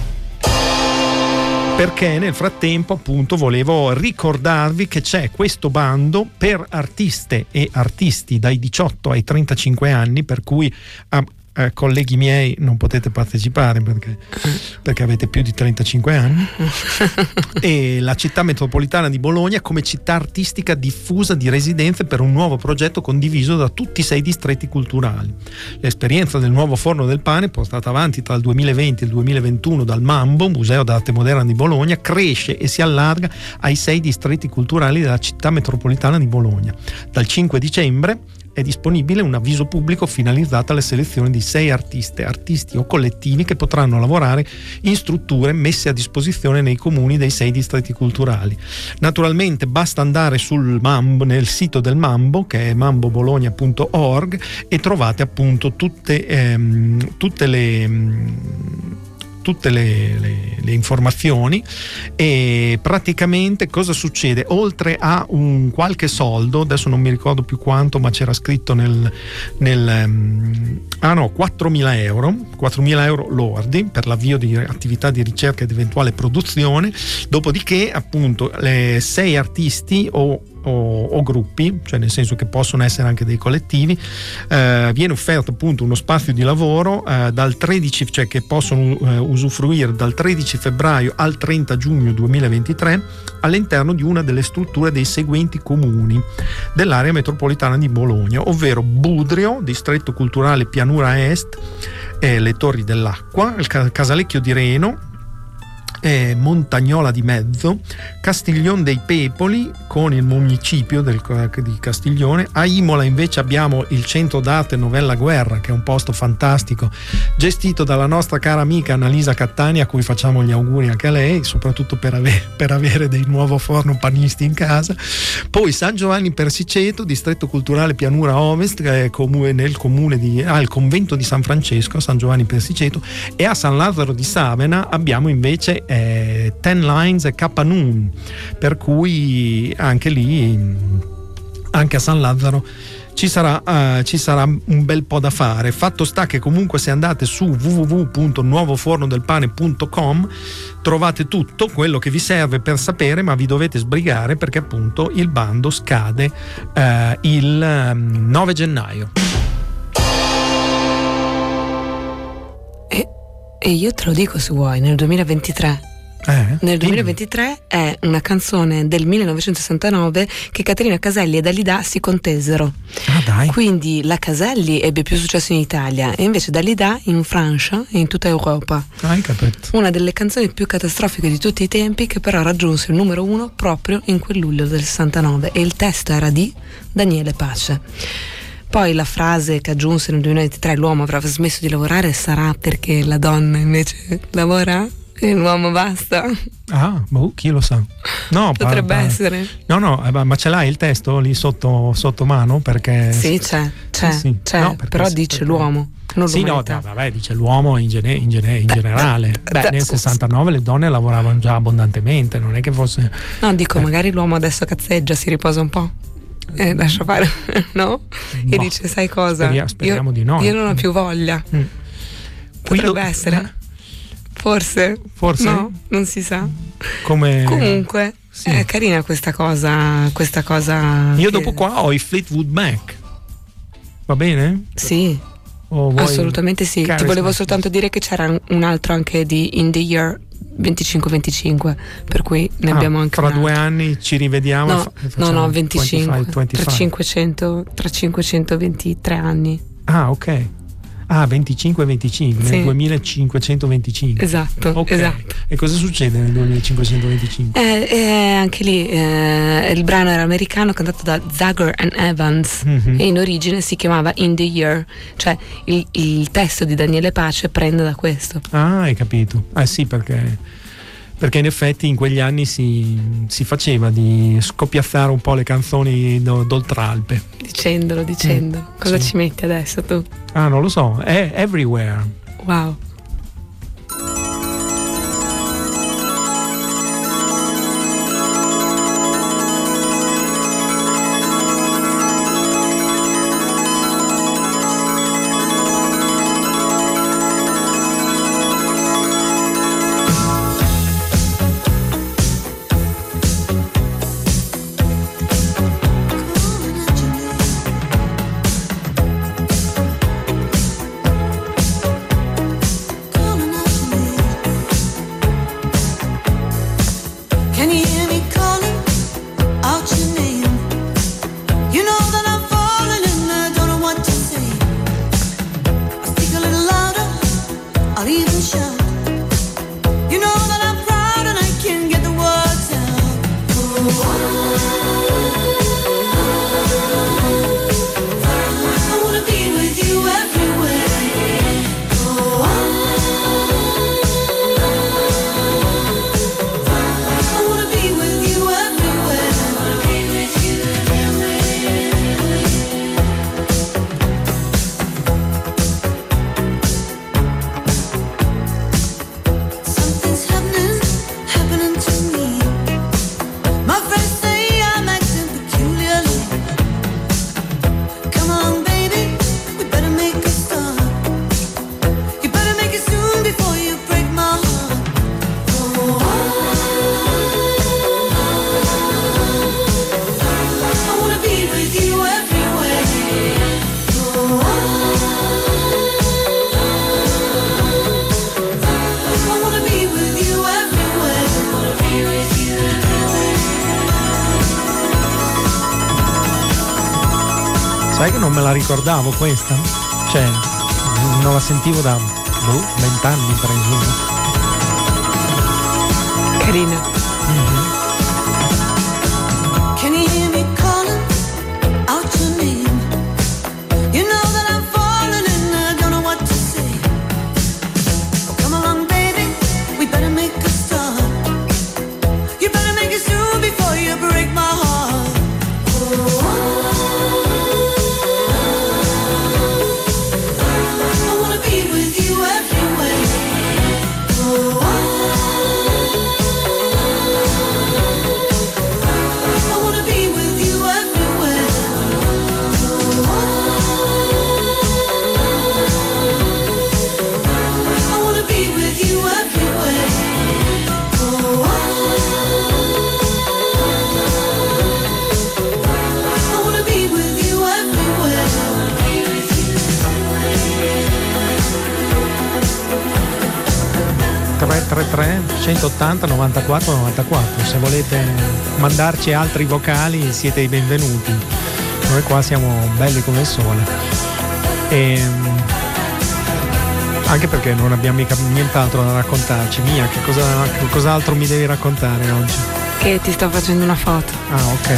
perché nel frattempo appunto volevo ricordarvi che c'è questo bando per artiste e artisti dai diciotto ai trentacinque anni, per cui ah, eh, colleghi miei non potete partecipare perché, perché avete più di trentacinque anni e la città metropolitana di Bologna come città artistica diffusa di residenze per un nuovo progetto condiviso da tutti i sei distretti culturali. L'esperienza del nuovo forno del pane, portata avanti tra il duemilaventi e il duemilaventuno dal Mambo, Museo d'Arte Moderna di Bologna, cresce e si allarga ai sei distretti culturali della città metropolitana di Bologna. Dal cinque dicembre è disponibile un avviso pubblico finalizzato alla selezione di sei artiste, artisti o collettivi che potranno lavorare in strutture messe a disposizione nei comuni dei sei distretti culturali. Naturalmente basta andare sul Mambo, nel sito del Mambo, che è mambo bologna punto org, e trovate appunto tutte, ehm, tutte le... Ehm, tutte le, le, le informazioni. E praticamente cosa succede? Oltre a un qualche soldo, adesso non mi ricordo più quanto, ma c'era scritto nel, nel um, ah no, quattromila euro quattromila euro lordi per l'avvio di attività di ricerca ed eventuale produzione, dopodiché appunto le sei artisti o O, o gruppi, cioè nel senso che possono essere anche dei collettivi, eh, viene offerto appunto uno spazio di lavoro eh, dal tredici, cioè che possono eh, usufruire dal tredici febbraio al trenta giugno duemilaventitré all'interno di una delle strutture dei seguenti comuni dell'area metropolitana di Bologna, ovvero Budrio, distretto culturale Pianura Est, eh, le Torri dell'Acqua, il Casalecchio di Reno, Eh, Montagnola di Mezzo, Castiglion dei Pepoli con il municipio del, di Castiglione. A Imola invece abbiamo il Centro d'Arte Novella Guerra, che è un posto fantastico gestito dalla nostra cara amica Annalisa Cattani, a cui facciamo gli auguri anche a lei, soprattutto per, ave- per avere dei nuovo forno panisti in casa. Poi San Giovanni Persiceto, distretto culturale Pianura Ovest, eh, comune, nel comune di ah, il convento di San Francesco, San Giovanni Persiceto. E a San Lazzaro di Savena abbiamo invece Eh, Ten Lines e Capanun, per cui anche lì, anche a San Lazzaro ci sarà, uh, ci sarà un bel po' da fare. Fatto sta che comunque se andate su w w w punto nuovo forno del pane punto com trovate tutto quello che vi serve per sapere, ma vi dovete sbrigare perché appunto il bando scade uh, il um, nove gennaio. E io te lo dico se vuoi, nel duemilaventitré. Eh, nel duemilaventitré è una canzone del millenovecentosessantanove che Caterina Caselli e Dalida si contesero. Ah, dai. Quindi la Caselli ebbe più successo in Italia e invece Dalida in Francia e in tutta Europa. Hai capito. Una delle canzoni più catastrofiche di tutti i tempi, che però raggiunse il numero uno proprio in quel luglio del sessantanove, e il testo era di Daniele Pace. Poi la frase che aggiunse nel duemilaventitré, l'uomo avrà smesso di lavorare, sarà perché la donna invece lavora e l'uomo basta. Ah, boh, chi lo sa. No, potrebbe pa- pa- essere. No, no, ma ce l'hai il testo lì sotto, sotto mano? Perché sì, c'è, c'è, sì, sì. c'è No, però sì, dice perché... l'uomo. Non sì, no, no, vabbè, dice l'uomo in, gene- in, gene- in generale. Beh, nel sessantanove le donne lavoravano già abbondantemente, non è che fosse. No, dico, eh. magari l'uomo adesso cazzeggia, si riposa un po'. Eh, lascia fare, no? E no. dice, sai cosa? Speria- speriamo io, di no. Io non ho più voglia. Mm. Potrebbe lo... essere. Forse. Forse. No, non si sa. Come... Comunque, sì. È carina questa cosa. Questa cosa. Io che... dopo qua ho i Fleetwood Mac. Va bene? Sì. O vuoi... Assolutamente sì. Caris Ti volevo Mac. soltanto dire che c'era un altro anche di In the Year venticinque venticinque, per cui ne ah, abbiamo anche fra un due anni ci rivediamo. no, e fa- no no venticinque venticinque, venticinque. tra cinquecento tra cinquecentoventitré anni. Ah, ok. Ah, venticinque venticinque, Sì. nel duemilacinquecentoventicinque. Esatto, Okay. esatto. E cosa succede nel duemilacinquecentoventicinque? Eh, eh, anche lì eh, il brano era americano, cantato da Zager and Evans, Mhm. e in origine si chiamava In the Year, cioè il, il testo di Daniele Pace prende da questo. Ah, hai capito. Ah sì, perché perché in effetti in quegli anni si, si faceva di scoppiazzare un po' le canzoni do, d'Oltralpe. Dicendolo, dicendo. Mm, Cosa sì. ci metti adesso tu? Ah, non lo so, è Everywhere. Wow. Sai che non me la ricordavo questa? Cioè, non la sentivo da boh, vent'anni presumo. Carina. Mm-hmm. Can you hear me calling out your name? You know that I'm falling and I don't know what to say. Oh, come along, baby, we better make a start. You better make it soon before you break my heart. Oh, I wanna be with you everywhere. Oh, I wanna be with you everywhere. I wanna be with you everywhere. I wanna be with you everywhere. tre tre tre centottanta novantaquattro novantaquattro. Se volete mandarci altri vocali siete i benvenuti. Noi qua siamo belli come il sole. E, anche perché non abbiamo mica nient'altro da raccontarci. Mia, che cosa, che cos'altro mi devi raccontare oggi? Che ti sto facendo una foto. Ah, ok.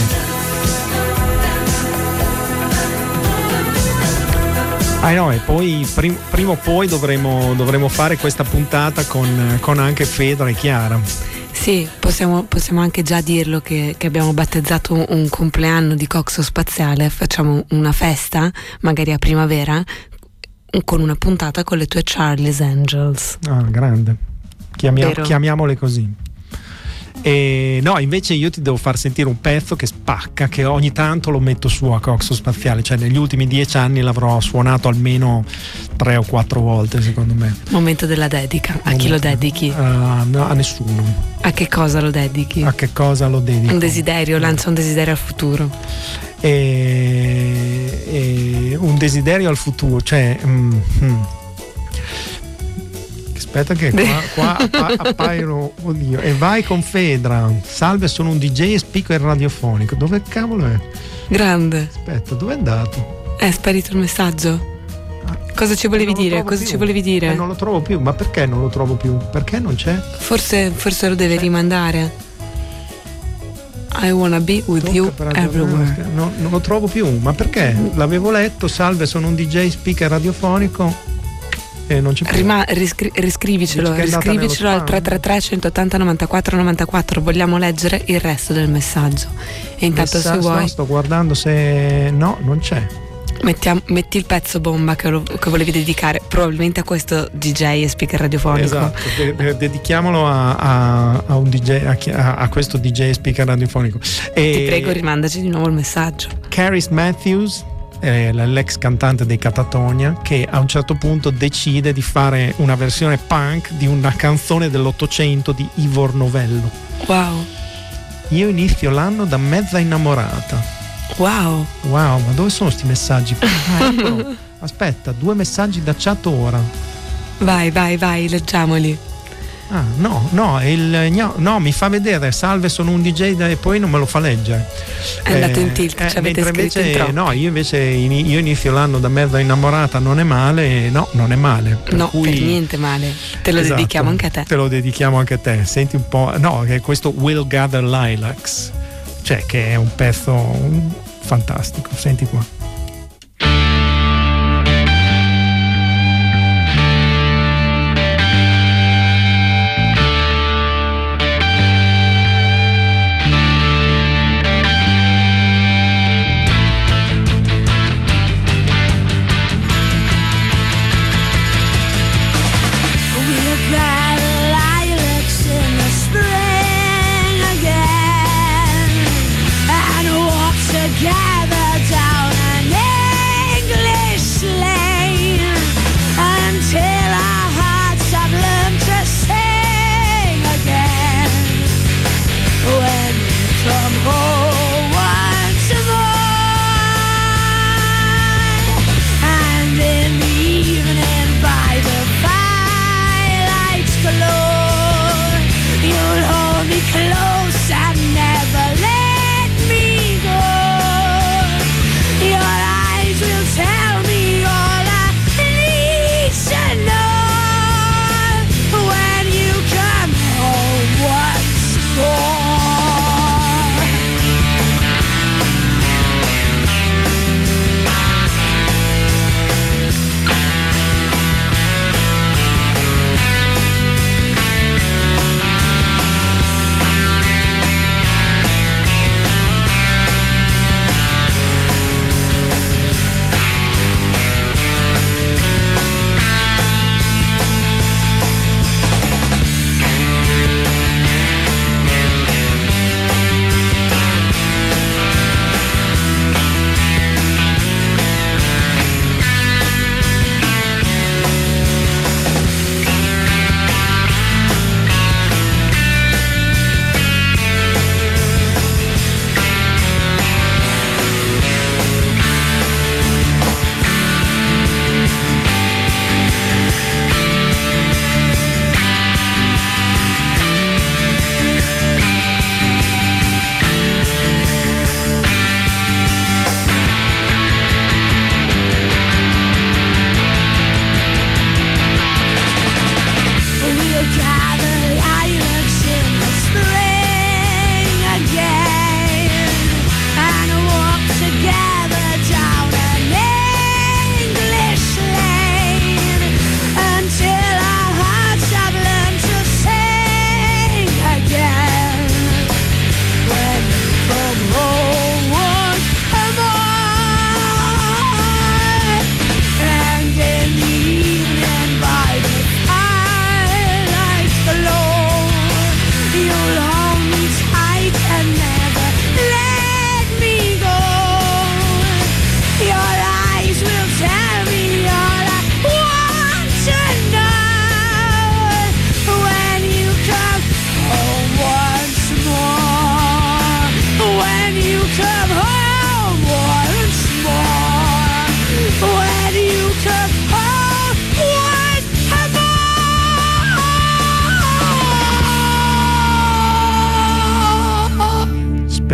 Ah no, e poi prim- prima o poi dovremo, dovremo fare questa puntata con, con anche Fedra e Chiara. Sì, possiamo, possiamo anche già dirlo che, che abbiamo battezzato un, un compleanno di Coxo Spaziale. Facciamo una festa, magari a primavera, con una puntata con le tue Charlie's Angels. Ah, grande. Chiamia- chiamiamole così. E no, invece io ti devo far sentire un pezzo che spacca, che ogni tanto lo metto su a Coxo Spaziale, cioè negli ultimi dieci anni l'avrò suonato almeno tre o quattro volte, secondo me. Momento della dedica. A Momento. Chi lo dedichi? Uh, no, a nessuno. A che cosa lo dedichi? A che cosa lo dedico? Un desiderio, lancia un desiderio al futuro. E, e un desiderio al futuro, cioè mm, mm. Aspetta che qua, qua appa- appaiono, oddio, e vai con Fedra. Salve, sono un D J e speaker radiofonico. Dove cavolo è? Grande. Aspetta, dove è andato? È sparito il messaggio. Cosa ci volevi dire? Cosa più. ci volevi dire? Eh, non lo trovo più, ma perché non lo trovo più? Perché non c'è? Forse, forse lo deve c'è. rimandare. I wanna be with Tocca you everywhere. No, non lo trovo più, ma perché? L'avevo letto, salve, sono un D J speaker radiofonico. E non c'è più. Rima, riscri- riscrivicelo, riscrivicelo al tre tre tre centottanta novantaquattro novantaquattro. Vogliamo leggere il resto del messaggio. E intanto Messa- se vuoi. No, sto guardando se. No, non c'è. Mettiamo, metti il pezzo bomba che, lo, che volevi dedicare probabilmente a questo D J e speaker radiofonico. Esatto, de- de- dedichiamolo a, a, a un D J, a, a questo D J e speaker radiofonico. E ti prego, rimandaci di nuovo il messaggio. Caris Matthews, eh, l'ex cantante dei Catatonia, che a un certo punto decide di fare una versione punk di una canzone dell'Ottocento di Ivor Novello. Wow. Io inizio l'anno da mezza innamorata. Wow. Wow, ma dove sono sti messaggi? Ah, eccolo. Aspetta, due messaggi da chat ora. Vai, vai, vai, leggiamoli. Ah, no, no, il, no, no, mi fa vedere salve, sono un D J e poi non me lo fa leggere. È eh, andato in tilt, eh, ci avete scritto invece, in troppo. No, io invece in, io inizio l'anno da mezza innamorata, non è male, no, non è male. Per no, cui, per niente male. Te lo esatto, dedichiamo anche a te. Te lo dedichiamo anche a te. Senti un po', no, che questo Will Gather Lilacs, cioè che è un pezzo fantastico, senti qua. Together down and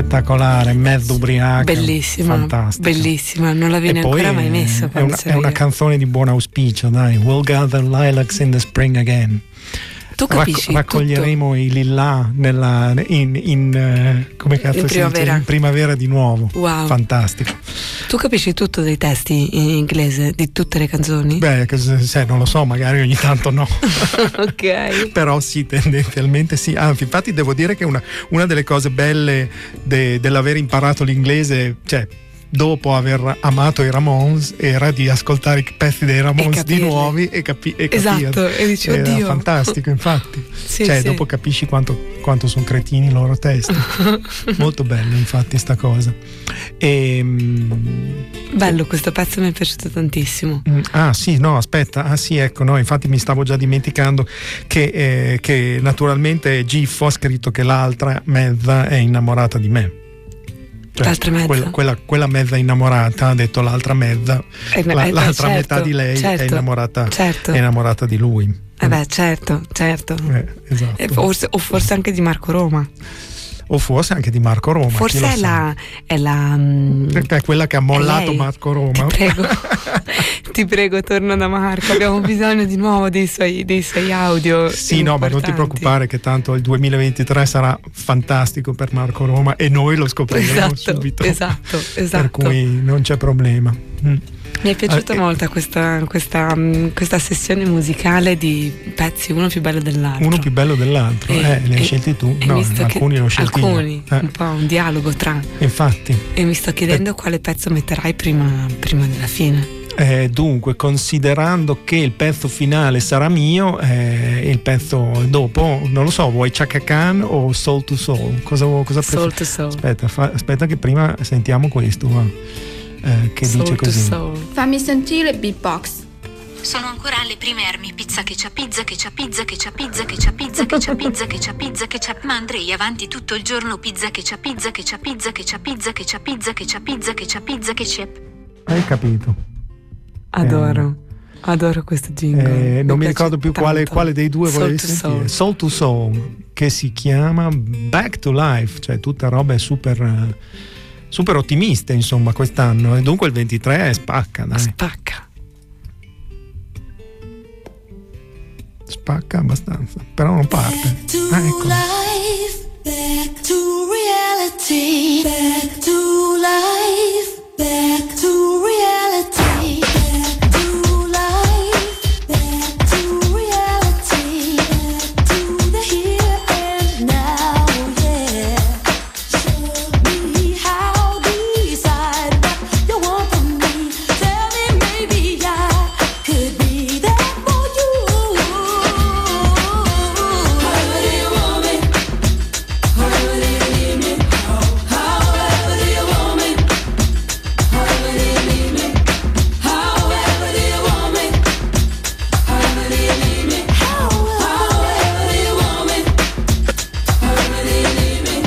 spettacolare, mezzo ubriaca, bellissima, fantastica, bellissima, non l'avevi e ancora poi mai è, messa. È una, è una canzone di buon auspicio, dai. We'll gather lilacs in the spring again. Tu capisci Rac- raccoglieremo tutto. I lillà nella, in, in uh, come cazzo in si primavera. dice? In primavera di nuovo. Wow. Fantastico. Tu capisci tutto dei testi in inglese di tutte le canzoni? Beh, se, non lo so, magari ogni tanto no. Ok. Però sì, tendenzialmente sì. Anzi, infatti devo dire che una, una delle cose belle de, dell'aver imparato l'inglese, cioè dopo aver amato i Ramones, era di ascoltare i pezzi dei Ramones di nuovi e, capi- e capire. Esatto, e dici, era oddio. fantastico, infatti. Sì, cioè sì. dopo capisci quanto, quanto sono cretini i loro testi. Molto bello, infatti, sta cosa. E, bello, questo pezzo mi è piaciuto tantissimo. Ah sì, no, aspetta, ah sì, ecco, no, infatti mi stavo già dimenticando che, eh, che naturalmente Giffo ha scritto che l'altra mezza è innamorata di me. Cioè, l'altra mezza quella, quella, quella mezza innamorata ha detto l'altra mezza eh beh, la, eh l'altra beh, metà certo, di lei certo, è innamorata certo. è innamorata di lui. Eh beh, certo, certo. Eh, esatto. E forse, o forse anche di Marco Roma. O forse anche di Marco Roma. Forse è la, è la perché è quella che ha mollato Marco Roma. Ti prego, ti prego, torna da Marco. Abbiamo bisogno di nuovo dei suoi, dei suoi audio. Sì, importanti. no, ma non ti preoccupare che tanto il duemilaventitré sarà fantastico per Marco Roma e noi lo scopriremo esatto, subito. Esatto, esatto. Per cui non c'è problema. Mm. Mi è piaciuta eh, molto questa, questa, questa sessione musicale di pezzi, uno più bello dell'altro. Uno più bello dell'altro, e, eh, li hai e, scelti tu? E no, che, alcuni li ho scelti alcuni, io. Eh. Un po' un dialogo tra. Infatti. E mi sto chiedendo per... quale pezzo metterai prima, prima della fine. Eh, dunque, considerando che il pezzo finale sarà mio, eh, il pezzo dopo, non lo so, vuoi Chaka Khan o Soul to Soul? Cosa, cosa Soul to Soul. Aspetta, fa, aspetta che prima sentiamo questo, va. Eh, che soul dice così. Soul. Fammi sentire beatbox. Sono ancora alle prime armi, pizza che c'ha pizza che c'ha pizza che c'ha pizza che c'ha pizza che c'ha pizza che c'ha pizza che c'ha ma andrei avanti tutto il giorno pizza che c'ha pizza che c'ha pizza che c'ha pizza che c'ha pizza che c'ha pizza che c'ha pizza che c'è. Hai capito? Adoro. Eh, adoro questo jingle. Eh, non mi ricordo più quale, quale dei due volevi sentire. Soul to Soul, che si chiama Back to Life, cioè tutta roba super super ottimiste, insomma, quest'anno, e dunque il ventitré spacca, dai. Spacca. Spacca abbastanza, però non parte. Ah, ecco. Life, back to reality, back to life, back to reality, back to life, back to reality, back to the here and now, yeah. Show me how, decide what you want from me. Tell me maybe I could be there for you. However do you want me? However do you need me? However do you want me? However do you need me? However do you want me? However do you need me? However do you want me? However do you need me?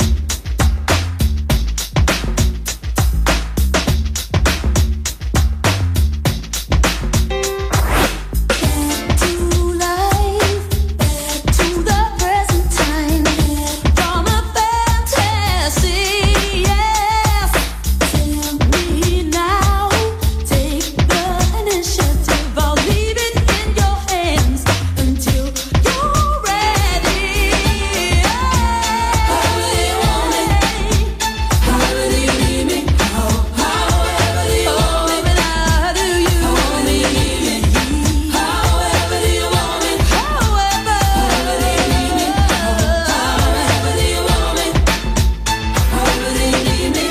Back to life, back to the present time, from a fantasy, yes. Tell me now, take the initiative. I'll leave it in your hands until you're ready. However do you want me? However do you need me? However do you want me? However do you want me? However do you want me? However do you need me? However do you want me? However do you need me?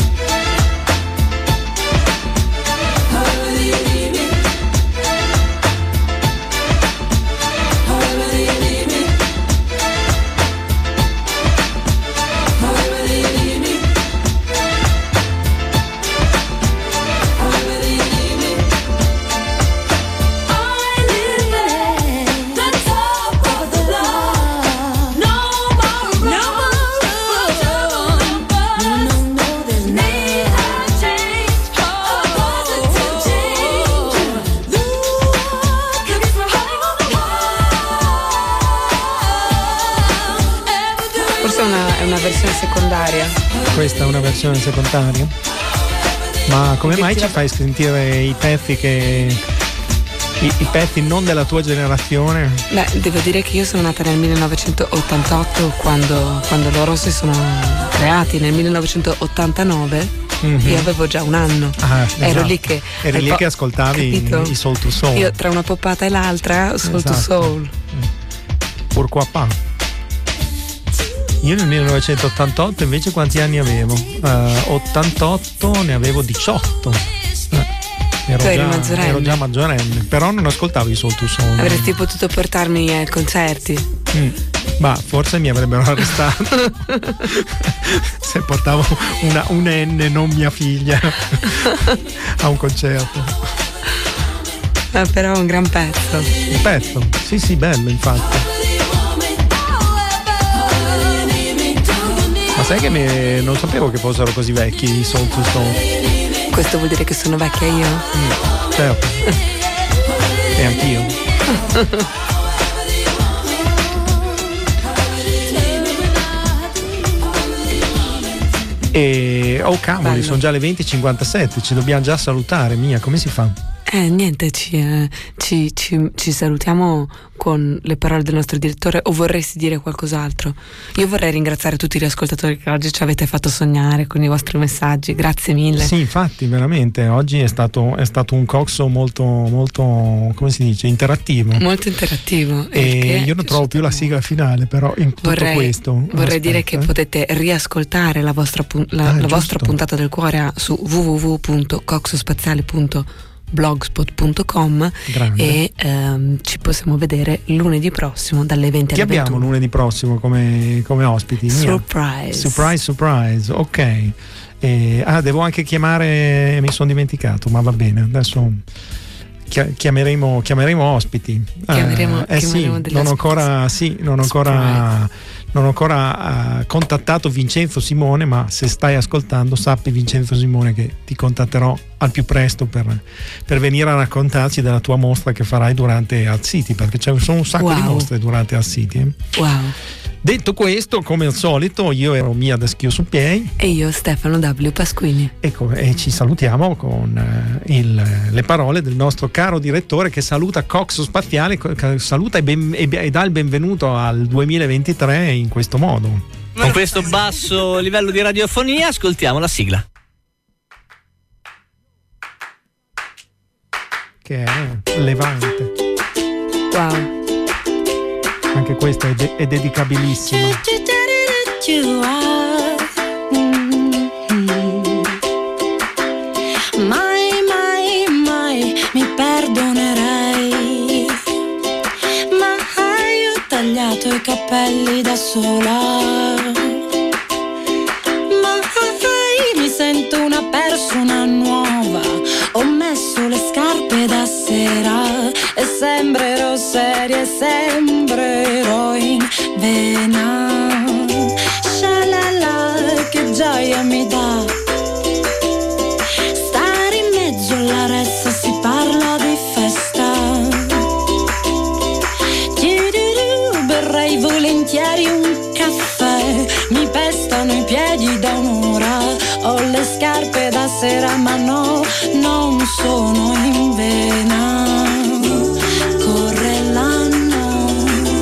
However do you need me? However do you need me? However do you need me? However do you need me? I live the top of the love. No more run. No, no, no, there's need a change, a positive change. Look, give it for Forse è una, è una versione secondaria. questa è una versione secondaria? Ma come mai ci fai sentire i pezzi che I, i pezzi non della tua generazione? Beh, devo dire che io sono nata nel millenovecentottantotto quando, quando loro si sono creati. Nel millenovecentottantanove mm-hmm. io avevo già un anno. Ah, ero esatto. lì che eri lì che ascoltavi capito? i Soul to Soul. Io tra una poppata e l'altra Soul esatto. to Soul. Pourquoi pas? Io nel millenovecentottantotto invece quanti anni avevo? Uh, ottantotto ne avevo diciotto. Eh. Ero già, ero già maggiorenne, però non ascoltavo i Soul to Soul. Avresti potuto portarmi ai concerti. Mm. Ma forse mi avrebbero arrestato se portavo una, un N, non mia figlia, a un concerto. Ma però è un gran pezzo. Un pezzo, sì sì, bello infatti. Ma sai che mi, non sapevo che fossero così vecchi i Soul to Soul. Questo vuol dire che sono vecchia io? Mm, certo. E anch'io. E oh cavoli, sono già le venti e cinquantasette, ci dobbiamo già salutare. Mia, come si fa? Eh niente, ci, eh, ci, ci, ci salutiamo con le parole del nostro direttore, o vorresti dire qualcos'altro? Io vorrei ringraziare tutti gli ascoltatori che oggi ci avete fatto sognare con i vostri messaggi, grazie mille. Sì, infatti, veramente, oggi è stato, è stato un Coxo molto, molto, come si dice, interattivo. Molto interattivo. E io non trovo più la sigla finale, però in tutto vorrei, questo. Vorrei aspetta, dire che eh. potete riascoltare la vostra, la, ah, la vostra puntata del cuore a, su w w w punto coxospaziale punto blogspot punto com e ehm, ci possiamo vedere lunedì prossimo dalle venti Chi alle abbiamo ventuno. lunedì prossimo come, come ospiti? Surprise. Surprise, surprise, ok. E, ah, devo anche chiamare, mi sono dimenticato, ma va bene, adesso chiameremo, chiameremo ospiti. Chiameremo, eh, chiameremo sì, non ho ancora, sì, non ho ancora, non ho ancora uh, contattato Vincenzo Simone, ma se stai ascoltando sappi, Vincenzo Simone, che ti contatterò al più presto per, per venire a raccontarci della tua mostra che farai durante Art City, perché ci sono un sacco wow. di mostre durante Art City. Eh. Wow. Detto questo, come al solito, io ero Mia da Schio su Piei e io Stefano W. Pasquini. Ecco, e ci salutiamo con eh, il, le parole del nostro caro direttore, che saluta Coxo Spaziale, saluta e, ben, e, e dà il benvenuto al duemilaventitré in questo modo. Con questo basso livello di radiofonia ascoltiamo la sigla. Che è levante. Wow. Anche questa è, de- è dedicabilissima. Mai, mai, mai mi perdonerei, ma hai tagliato i capelli da sola, ma mi sento una persona nuova, ho messo le scarpe da sera e sembrerò seria e sembrerò in vena. Shalala, che gioia mi dà stare in mezzo alla ressa, si parla di festa. Berrei volentieri un caffè, mi pestano i piedi da un'ora, ho le scarpe da sera ma no, non sono in vena. Corre l'anno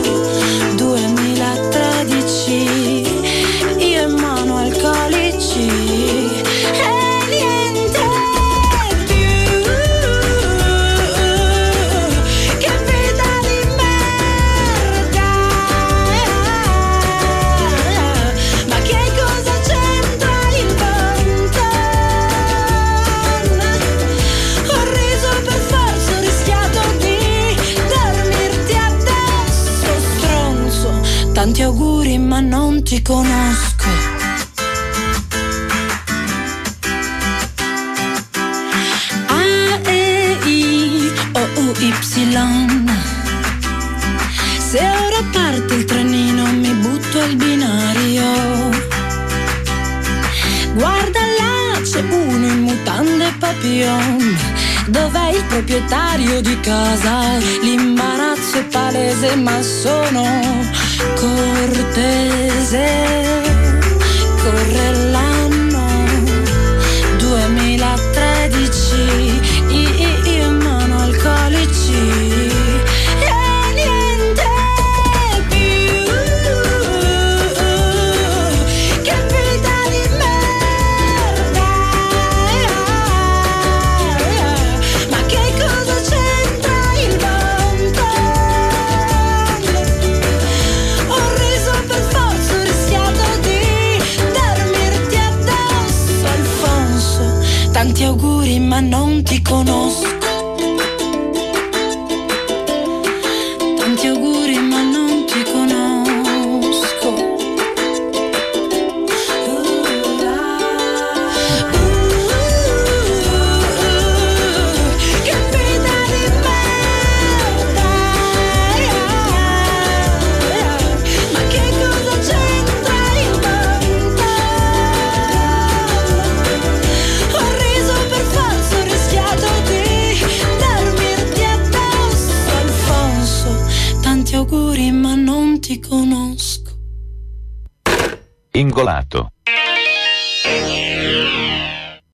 duemilatredici, io in mano alcolici e niente più. Che vita di merda, ma che cosa c'entra il Banton? Ho riso per forza, ho rischiato di dormirti addosso, stronzo. Tanti auguri ma non ti conosco. A, E, I, O, U, Y. Se ora parte il trenino mi butto al binario. Guarda là, c'è uno in mutande papillon. Dov'è il proprietario di casa? L'imbarazzo è palese ma sono cortese. Corre l'anno ti conosco. Ingolato.